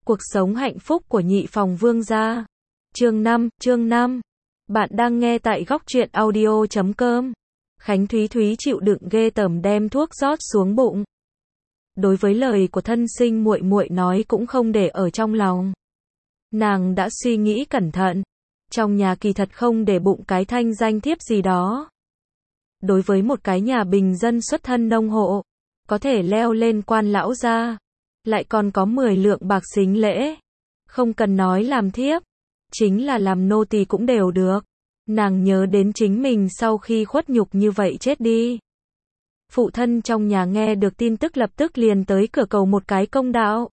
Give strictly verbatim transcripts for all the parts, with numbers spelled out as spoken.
Cuộc sống hạnh phúc của nhị phòng vương gia. Chương năm, chương năm. Bạn đang nghe tại góc truyện audio chấm com. Khánh Thúy Thúy chịu đựng ghê tởm đem thuốc rót xuống bụng. Đối với lời của thân sinh muội muội nói cũng không để ở trong lòng. Nàng đã suy nghĩ cẩn thận, trong nhà kỳ thật không để bụng cái thanh danh thiếp gì đó. Đối với một cái nhà bình dân xuất thân nông hộ, có thể leo lên quan lão gia, lại còn có mười lượng bạc sính lễ, không cần nói làm thiếp, chính là làm nô tỳ cũng đều được. Nàng nhớ đến chính mình sau khi khuất nhục như vậy chết đi. Phụ thân trong nhà nghe được tin tức lập tức liền tới cửa cầu một cái công đạo.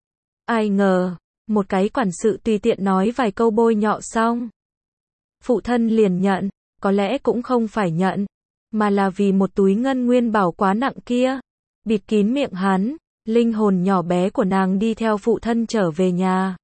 Ai ngờ, một cái quản sự tùy tiện nói vài câu bôi nhọ xong. Phụ thân liền nhận, có lẽ cũng không phải nhận, mà là vì một túi ngân nguyên bảo quá nặng kia, bịt kín miệng hắn. Linh hồn nhỏ bé của nàng đi theo phụ thân trở về nhà.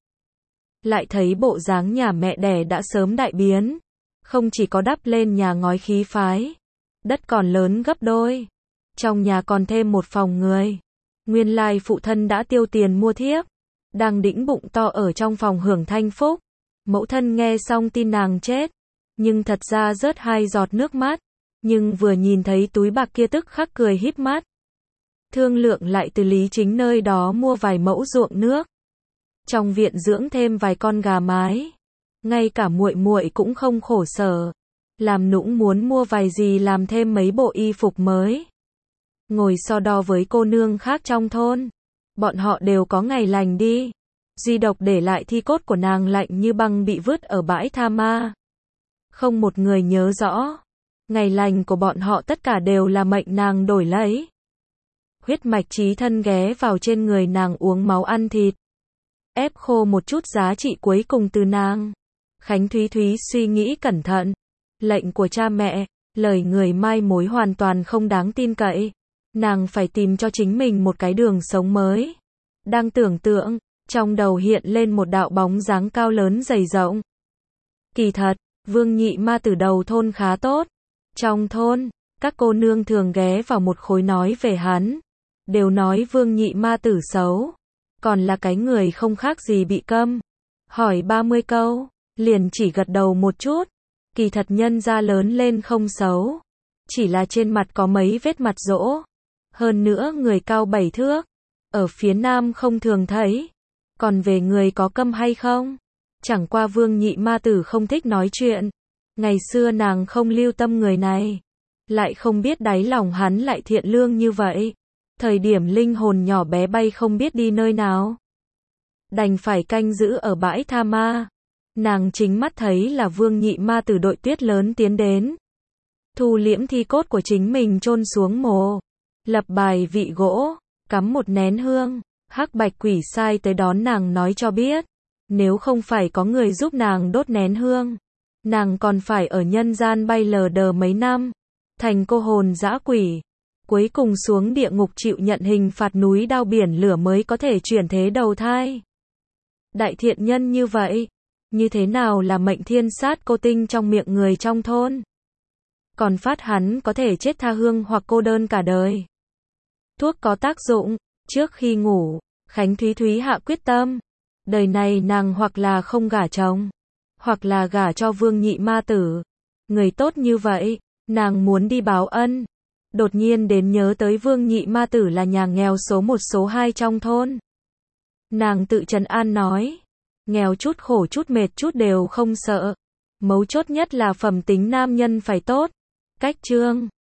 Lại thấy bộ dáng nhà mẹ đẻ đã sớm đại biến. Không chỉ có đắp lên nhà ngói khí phái, đất còn lớn gấp đôi. Trong nhà còn thêm một phòng người. Nguyên lai phụ thân đã tiêu tiền mua thiếp, đang đĩnh bụng to ở trong phòng hưởng thanh phúc. Mẫu thân nghe xong tin nàng chết, nhưng thật ra rớt hai giọt nước mắt. Nhưng vừa nhìn thấy túi bạc kia tức khắc cười híp mắt. Thương lượng lại từ Lý Chính nơi đó mua vài mẫu ruộng nước. Trong viện dưỡng thêm vài con gà mái. Ngay cả muội muội cũng không khổ sở. Làm nũng muốn mua vài gì làm thêm mấy bộ y phục mới. Ngồi so đo với cô nương khác trong thôn. Bọn họ đều có ngày lành đi. Duy độc để lại thi cốt của nàng lạnh như băng bị vứt ở bãi tha ma. Không một người nhớ rõ. Ngày lành của bọn họ tất cả đều là mệnh nàng đổi lấy. Huyết mạch chí thân ghé vào trên người nàng uống máu ăn thịt. Ép khô một chút giá trị cuối cùng từ nàng. Khánh Thúy Thúy suy nghĩ cẩn thận. Lệnh của cha mẹ, lời người mai mối hoàn toàn không đáng tin cậy. Nàng phải tìm cho chính mình một cái đường sống mới. Đang tưởng tượng, trong đầu hiện lên một đạo bóng dáng cao lớn dày rộng. Kỳ thật, Vương Nhị Ma từ đầu thôn khá tốt. Trong thôn, các cô nương thường ghé vào một khối nói về hắn. Đều nói Vương Nhị Ma tử xấu, còn là cái người không khác gì bị câm. Hỏi ba mươi câu, liền chỉ gật đầu một chút. Kỳ thật nhân ra lớn lên không xấu, chỉ là trên mặt có mấy vết mặt rỗ. Hơn nữa người cao bảy thước, ở phía nam không thường thấy. Còn về người có câm hay không, chẳng qua Vương Nhị Ma tử không thích nói chuyện. Ngày xưa nàng không lưu tâm người này, lại không biết đáy lòng hắn lại thiện lương như vậy. Thời điểm linh hồn nhỏ bé bay không biết đi nơi nào, đành phải canh giữ ở bãi tha ma. Nàng chính mắt thấy là Vương Nhị Ma từ đội tuyết lớn tiến đến, thu liễm thi cốt của chính mình chôn xuống mồ, lập bài vị gỗ, cắm một nén hương. Hắc bạch quỷ sai tới đón nàng nói cho biết, nếu không phải có người giúp nàng đốt nén hương, nàng còn phải ở nhân gian bay lờ đờ mấy năm, thành cô hồn dã quỷ. Cuối cùng xuống địa ngục chịu nhận hình phạt núi đao biển lửa mới có thể chuyển thế đầu thai. Đại thiện nhân như vậy, như thế nào là mệnh thiên sát cô tinh trong miệng người trong thôn. Còn phát hắn có thể chết tha hương hoặc cô đơn cả đời. Thuốc có tác dụng, trước khi ngủ, Khánh Thúy Thúy hạ quyết tâm. Đời này nàng hoặc là không gả chồng, hoặc là gả cho Vương Nhị Ma tử. Người tốt như vậy, nàng muốn đi báo ân. Đột nhiên đến nhớ tới Vương Nhị Ma tử là nhà nghèo số một số hai trong thôn. Nàng tự trấn an nói, nghèo chút khổ chút mệt chút đều không sợ. Mấu chốt nhất là phẩm tính nam nhân phải tốt. Cách chương